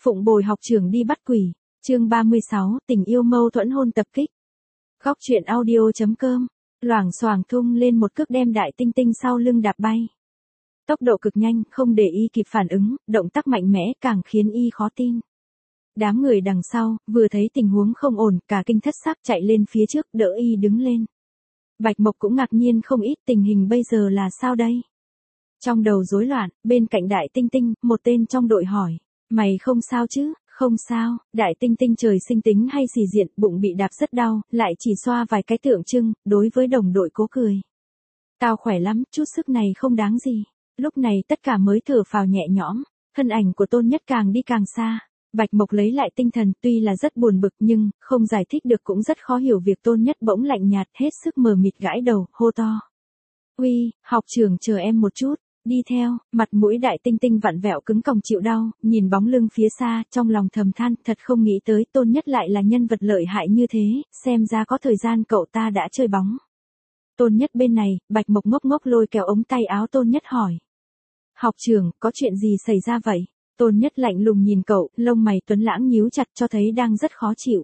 Phụng bồi học trưởng đi bắt quỷ. Chương 36, tình yêu mâu thuẫn hôn tập kích. Góc truyện audio.com. Loảng xoảng thung lên một cước đem Đại Tinh Tinh sau lưng đạp bay. Tốc độ cực nhanh, không để y kịp phản ứng, động tác mạnh mẽ càng khiến y khó tin. Đám người đằng sau, vừa thấy tình huống không ổn, cả kinh thất xác chạy lên phía trước, đỡ y đứng lên. Bạch Mộc cũng ngạc nhiên không ít, tình hình bây giờ là sao đây? Trong đầu rối loạn, bên cạnh Đại Tinh Tinh, một tên trong đội hỏi. Mày không sao chứ? Không sao. Đại Tinh Tinh trời sinh tính hay xì diện, bụng bị đạp rất đau, lại chỉ xoa vài cái tượng trưng, đối với đồng đội cố cười. Tao khỏe lắm, chút sức này không đáng gì. Lúc này tất cả mới thở phào nhẹ nhõm, thân ảnh của Tôn Nhất càng đi càng xa. Bạch Mộc lấy lại tinh thần, tuy là rất buồn bực nhưng, không giải thích được cũng rất khó hiểu việc Tôn Nhất bỗng lạnh nhạt, hết sức mờ mịt gãi đầu, hô to. Uy, học trưởng chờ em một chút. Đi theo, mặt mũi Đại Tinh Tinh vặn vẹo cứng còng chịu đau, nhìn bóng lưng phía xa, trong lòng thầm than, thật không nghĩ tới Tôn Nhất lại là nhân vật lợi hại như thế, xem ra có thời gian cậu ta đã chơi bóng. Tôn Nhất bên này, Bạch Mộc ngốc ngốc lôi kéo ống tay áo Tôn Nhất hỏi. Học trưởng, có chuyện gì xảy ra vậy? Tôn Nhất lạnh lùng nhìn cậu, lông mày tuấn lãng nhíu chặt cho thấy đang rất khó chịu.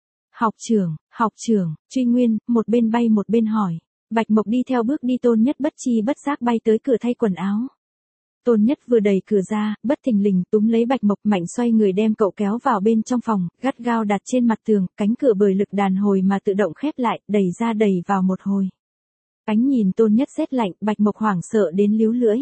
Học trưởng, Truy Nguyên, một bên bay một bên hỏi. Bạch Mộc đi theo bước đi, Tôn Nhất bất chi bất giác bay tới cửa thay quần áo. Tôn Nhất vừa đẩy cửa ra, bất thình lình túm lấy Bạch Mộc mạnh xoay người đem cậu kéo vào bên trong phòng, gắt gao đặt trên mặt tường, cánh cửa bởi lực đàn hồi mà tự động khép lại, đẩy ra đẩy vào một hồi. Ánh nhìn Tôn Nhất rét lạnh, Bạch Mộc hoảng sợ đến líu lưỡi.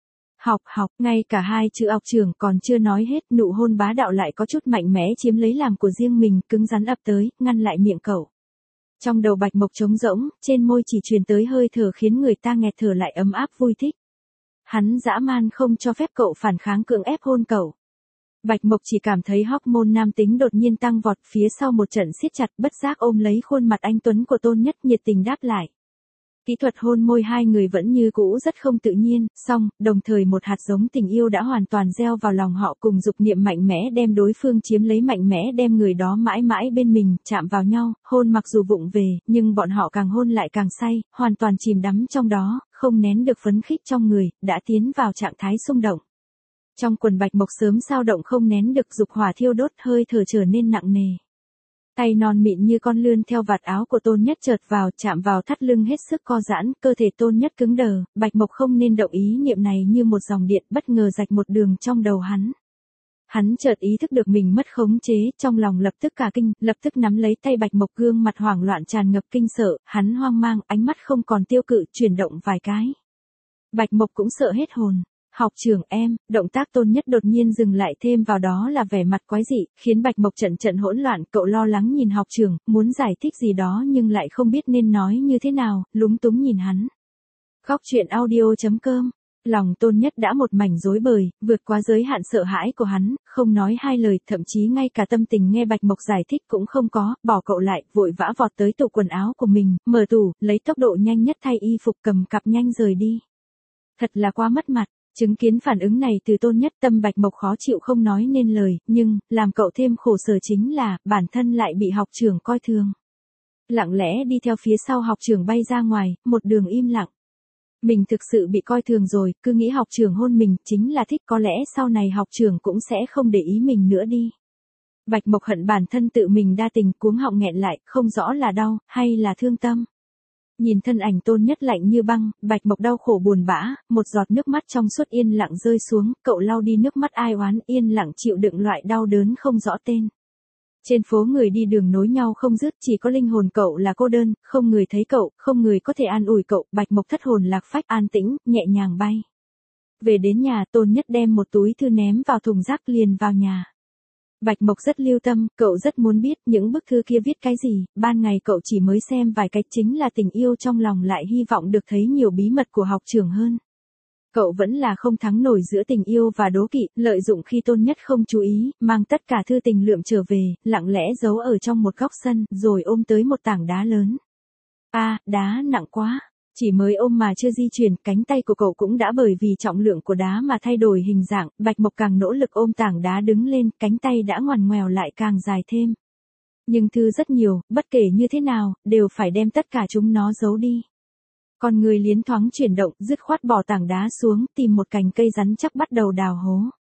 Học, ngay cả hai chữ học trưởng còn chưa nói hết, nụ hôn bá đạo lại có chút mạnh mẽ chiếm lấy làm của riêng mình, cứng rắn ập tới, ngăn lại miệng cậu. Trong đầu Bạch Mộc trống rỗng, trên môi chỉ truyền tới hơi thở khiến người ta nghẹt thở lại ấm áp vui thích. Hắn dã man không cho phép cậu phản kháng, cưỡng ép hôn cậu. Bạch Mộc chỉ cảm thấy hormone nam tính đột nhiên tăng vọt, phía sau một trận siết chặt, bất giác ôm lấy khuôn mặt anh tuấn của Tôn Nhất, nhiệt tình đáp lại. Kỹ thuật hôn môi hai người vẫn như cũ rất không tự nhiên, song, đồng thời một hạt giống tình yêu đã hoàn toàn gieo vào lòng họ, cùng dục niệm mạnh mẽ đem đối phương chiếm lấy, mạnh mẽ đem người đó mãi mãi bên mình, chạm vào nhau, hôn mặc dù vụng về, nhưng bọn họ càng hôn lại càng say, hoàn toàn chìm đắm trong đó, không nén được phấn khích trong người, đã tiến vào trạng thái xung động. Trong quần Bạch Mộc sớm dao động không nén được, dục hỏa thiêu đốt, hơi thở trở nên nặng nề. Tay non mịn như con lươn theo vạt áo của Tôn Nhất chợt vào, chạm vào thắt lưng hết sức co giãn, cơ thể Tôn Nhất cứng đờ, Bạch Mộc không nên động ý niệm này như một dòng điện bất ngờ rạch một đường trong đầu hắn. Hắn chợt ý thức được mình mất khống chế, trong lòng lập tức cả kinh, lập tức nắm lấy tay Bạch Mộc, gương mặt hoảng loạn tràn ngập kinh sợ, hắn hoang mang, ánh mắt không còn tiêu cự, chuyển động vài cái. Bạch Mộc cũng sợ hết hồn. Học trưởng em, động tác Tôn Nhất đột nhiên dừng lại, thêm vào đó là vẻ mặt quái dị, khiến Bạch Mộc trận hỗn loạn, cậu lo lắng nhìn học trưởng, muốn giải thích gì đó nhưng lại không biết nên nói như thế nào, lúng túng nhìn hắn. Góc truyện audio.com. Lòng Tôn Nhất đã một mảnh rối bời, vượt qua giới hạn sợ hãi của hắn, không nói hai lời, thậm chí ngay cả tâm tình nghe Bạch Mộc giải thích cũng không có, bỏ cậu lại, vội vã vọt tới tủ quần áo của mình, mở tủ, lấy tốc độ nhanh nhất thay y phục, cầm cặp nhanh rời đi. Thật là quá mất mặt. Chứng kiến phản ứng này từ Tôn Nhất, tâm Bạch Mộc khó chịu không nói nên lời, nhưng, làm cậu thêm khổ sở chính là, bản thân lại bị học trưởng coi thường. Lặng lẽ đi theo phía sau học trưởng bay ra ngoài, một đường im lặng. Mình thực sự bị coi thường rồi, cứ nghĩ học trưởng hôn mình, chính là thích, có lẽ sau này học trưởng cũng sẽ không để ý mình nữa đi. Bạch Mộc hận bản thân tự mình đa tình, cuống họng nghẹn lại, không rõ là đau, hay là thương tâm. Nhìn thân ảnh Tôn Nhất lạnh như băng, Bạch Mộc đau khổ buồn bã, một giọt nước mắt trong suốt yên lặng rơi xuống, cậu lau đi nước mắt ai oán, yên lặng chịu đựng loại đau đớn không rõ tên. Trên phố người đi đường nối nhau không dứt, chỉ có linh hồn cậu là cô đơn, không người thấy cậu, không người có thể an ủi cậu, Bạch Mộc thất hồn lạc phách, an tĩnh, nhẹ nhàng bay. Về đến nhà, Tôn Nhất đem một túi thư ném vào thùng rác liền vào nhà. Bạch Mộc rất lưu tâm, cậu rất muốn biết những bức thư kia viết cái gì, ban ngày cậu chỉ mới xem vài cách, chính là tình yêu trong lòng lại hy vọng được thấy nhiều bí mật của học trưởng hơn. Cậu vẫn là không thắng nổi giữa tình yêu và đố kỵ, lợi dụng khi Tôn Nhất không chú ý, mang tất cả thư tình lượm trở về, lặng lẽ giấu ở trong một góc sân, rồi ôm tới một tảng đá lớn. Đá nặng quá. Chỉ mới ôm mà chưa di chuyển, cánh tay của cậu cũng đã bởi vì trọng lượng của đá mà thay đổi hình dạng, Bạch Mộc càng nỗ lực ôm tảng đá đứng lên, cánh tay đã ngoằn ngoèo lại càng dài thêm. Nhưng thư rất nhiều, bất kể như thế nào, đều phải đem tất cả chúng nó giấu đi. Con người liến thoáng chuyển động, dứt khoát bỏ tảng đá xuống, tìm một cành cây rắn chắc bắt đầu đào hố.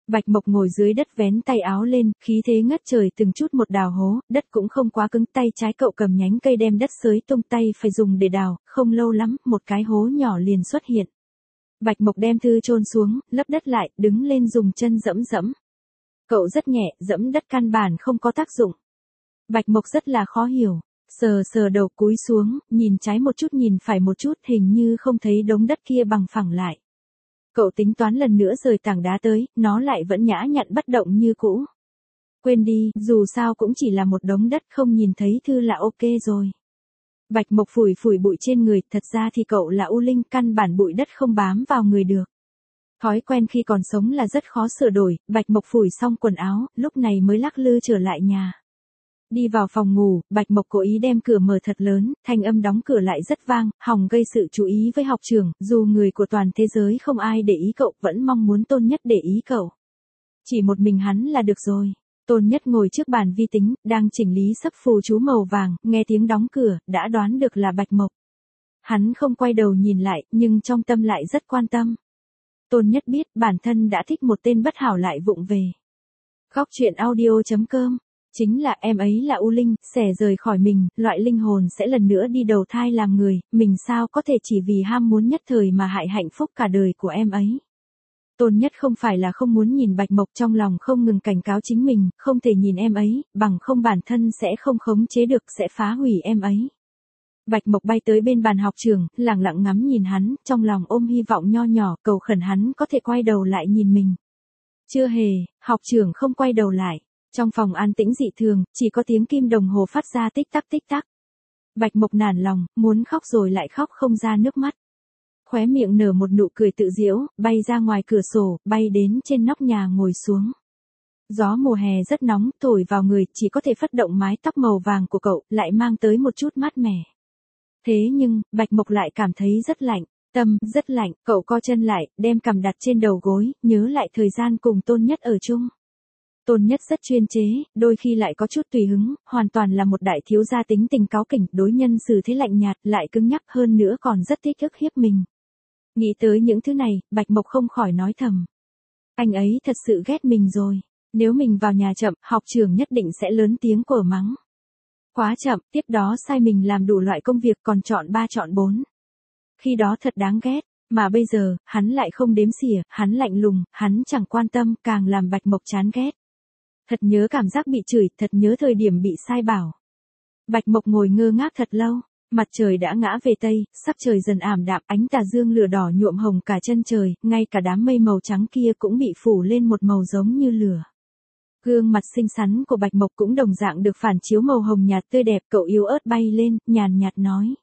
Bạch Mộc ngồi dưới đất vén tay áo lên, khí thế ngất trời từng chút một đào hố, đất cũng không quá cứng, tay trái cậu cầm nhánh cây đem đất xới tung, tay phải dùng để đào, không lâu lắm, một cái hố nhỏ liền xuất hiện. Bạch Mộc đem thư chôn xuống, lấp đất lại, đứng lên dùng chân dẫm dẫm. Cậu rất nhẹ, dẫm đất căn bản không có tác dụng. Bạch Mộc rất là khó hiểu, sờ sờ đầu cúi xuống, nhìn trái một chút nhìn phải một chút, hình như không thấy đống đất kia bằng phẳng lại. Cậu tính toán lần nữa rời tảng đá tới, nó lại vẫn nhã nhặn bất động như cũ. Quên đi, dù sao cũng chỉ là một đống đất, không nhìn thấy thư là ok rồi. Bạch Mộc phủi phủi bụi trên người, thật ra thì cậu là U Linh, căn bản bụi đất không bám vào người được. Thói quen khi còn sống là rất khó sửa đổi, Bạch Mộc phủi xong quần áo, lúc này mới lắc lư trở lại nhà. Đi vào phòng ngủ, Bạch Mộc cố ý đem cửa mở thật lớn, thanh âm đóng cửa lại rất vang, hòng gây sự chú ý với học trưởng, dù người của toàn thế giới không ai để ý cậu, vẫn mong muốn Tôn Nhất để ý cậu. Chỉ một mình hắn là được rồi. Tôn Nhất ngồi trước bàn vi tính, đang chỉnh lý sấp phù chú màu vàng, nghe tiếng đóng cửa, đã đoán được là Bạch Mộc. Hắn không quay đầu nhìn lại, nhưng trong tâm lại rất quan tâm. Tôn Nhất biết bản thân đã thích một tên bất hảo lại vụng về. Góc truyện audio.com. Chính là em ấy là U Linh, xẻ rời khỏi mình, loại linh hồn sẽ lần nữa đi đầu thai làm người, mình sao có thể chỉ vì ham muốn nhất thời mà hại hạnh phúc cả đời của em ấy. Tôn Nhất không phải là không muốn nhìn Bạch Mộc, trong lòng không ngừng cảnh cáo chính mình, không thể nhìn em ấy, bằng không bản thân sẽ không khống chế được, sẽ phá hủy em ấy. Bạch Mộc bay tới bên bàn học trưởng, lặng lặng ngắm nhìn hắn, trong lòng ôm hy vọng nho nhỏ, cầu khẩn hắn có thể quay đầu lại nhìn mình. Chưa hề, học trưởng không quay đầu lại. Trong phòng an tĩnh dị thường, chỉ có tiếng kim đồng hồ phát ra tích tắc tích tắc. Bạch Mộc nản lòng, muốn khóc rồi lại khóc không ra nước mắt. Khóe miệng nở một nụ cười tự giễu, bay ra ngoài cửa sổ, bay đến trên nóc nhà ngồi xuống. Gió mùa hè rất nóng, thổi vào người, chỉ có thể phất động mái tóc màu vàng của cậu, lại mang tới một chút mát mẻ. Thế nhưng, Bạch Mộc lại cảm thấy rất lạnh, tâm, rất lạnh, cậu co chân lại, đem cằm đặt trên đầu gối, nhớ lại thời gian cùng Tôn Nhất ở chung. Tôn Nhất rất chuyên chế, đôi khi lại có chút tùy hứng, hoàn toàn là một đại thiếu gia tính tình cáu kỉnh, đối nhân xử thế lạnh nhạt, lại cứng nhắc hơn nữa còn rất thích ức hiếp mình. Nghĩ tới những thứ này, Bạch Mộc không khỏi nói thầm. Anh ấy thật sự ghét mình rồi, nếu mình vào nhà chậm, học trưởng nhất định sẽ lớn tiếng quở mắng. Quá chậm, tiếp đó sai mình làm đủ loại công việc còn chọn 3 chọn 4. Khi đó thật đáng ghét. Mà bây giờ, hắn lại không đếm xỉa, hắn lạnh lùng, hắn chẳng quan tâm, càng làm Bạch Mộc chán ghét. Thật nhớ cảm giác bị chửi, thật nhớ thời điểm bị sai bảo. Bạch Mộc ngồi ngơ ngác thật lâu, mặt trời đã ngã về tây, sắc trời dần ảm đạm, ánh tà dương lửa đỏ nhuộm hồng cả chân trời, ngay cả đám mây màu trắng kia cũng bị phủ lên một màu giống như lửa. Gương mặt xinh xắn của Bạch Mộc cũng đồng dạng được phản chiếu màu hồng nhạt tươi đẹp, cậu yếu ớt bay lên, nhàn nhạt nói.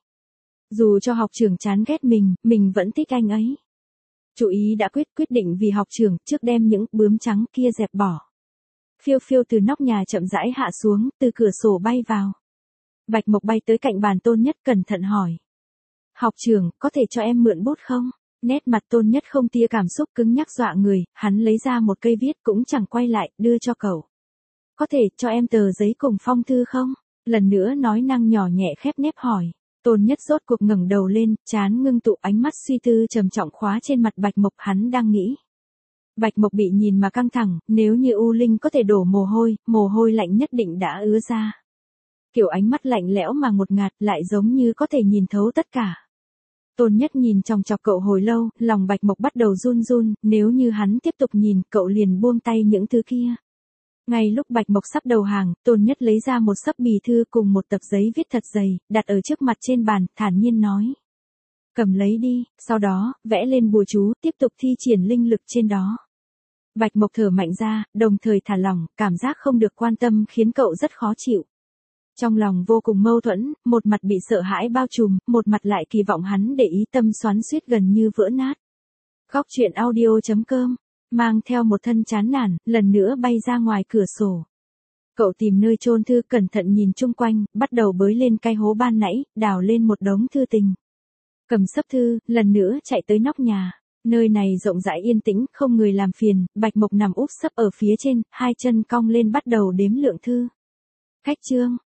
Dù cho học trưởng chán ghét mình vẫn thích anh ấy. Chú ý đã quyết định vì học trưởng, trước đem những bướm trắng kia dẹp bỏ. Phiêu phiêu từ nóc nhà chậm rãi hạ xuống, từ cửa sổ bay vào. Bạch Mộc bay tới cạnh bàn Tôn Nhất cẩn thận hỏi. Học trưởng, có thể cho em mượn bút không? Nét mặt Tôn Nhất không tia cảm xúc, cứng nhắc dọa người, hắn lấy ra một cây viết cũng chẳng quay lại, đưa cho cậu. Có thể cho em tờ giấy cùng phong thư không? Lần nữa nói năng nhỏ nhẹ khép nép hỏi. Tôn Nhất rốt cuộc ngẩng đầu lên, trán ngưng tụ, ánh mắt suy tư trầm trọng khóa trên mặt Bạch Mộc, hắn đang nghĩ. Bạch Mộc bị nhìn mà căng thẳng, nếu như U Linh có thể đổ mồ hôi lạnh nhất định đã ứa ra. Kiểu ánh mắt lạnh lẽo mà ngột ngạt, lại giống như có thể nhìn thấu tất cả. Tôn Nhất nhìn chòng chọc cậu hồi lâu, lòng Bạch Mộc bắt đầu run run, nếu như hắn tiếp tục nhìn, cậu liền buông tay những thứ kia. Ngay lúc Bạch Mộc sắp đầu hàng, Tôn Nhất lấy ra một xấp bì thư cùng một tập giấy viết thật dày, đặt ở trước mặt trên bàn, thản nhiên nói. Cầm lấy đi, sau đó, vẽ lên bùa chú, tiếp tục thi triển linh lực trên đó. Bạch Mộc thở mạnh ra, đồng thời thả lỏng, cảm giác không được quan tâm khiến cậu rất khó chịu. Trong lòng vô cùng mâu thuẫn, một mặt bị sợ hãi bao trùm, một mặt lại kỳ vọng hắn để ý, tâm xoắn xuýt gần như vỡ nát. Góc truyện audio.com, mang theo một thân chán nản, lần nữa bay ra ngoài cửa sổ. Cậu tìm nơi chôn thư, cẩn thận nhìn chung quanh, bắt đầu bới lên cái hố ban nãy, đào lên một đống thư tình. Cầm xấp thư, lần nữa chạy tới nóc nhà. Nơi này rộng rãi yên tĩnh, không người làm phiền, Bạch Mộc nằm úp sấp ở phía trên, hai chân cong lên bắt đầu đếm lượng thư. Khách chương,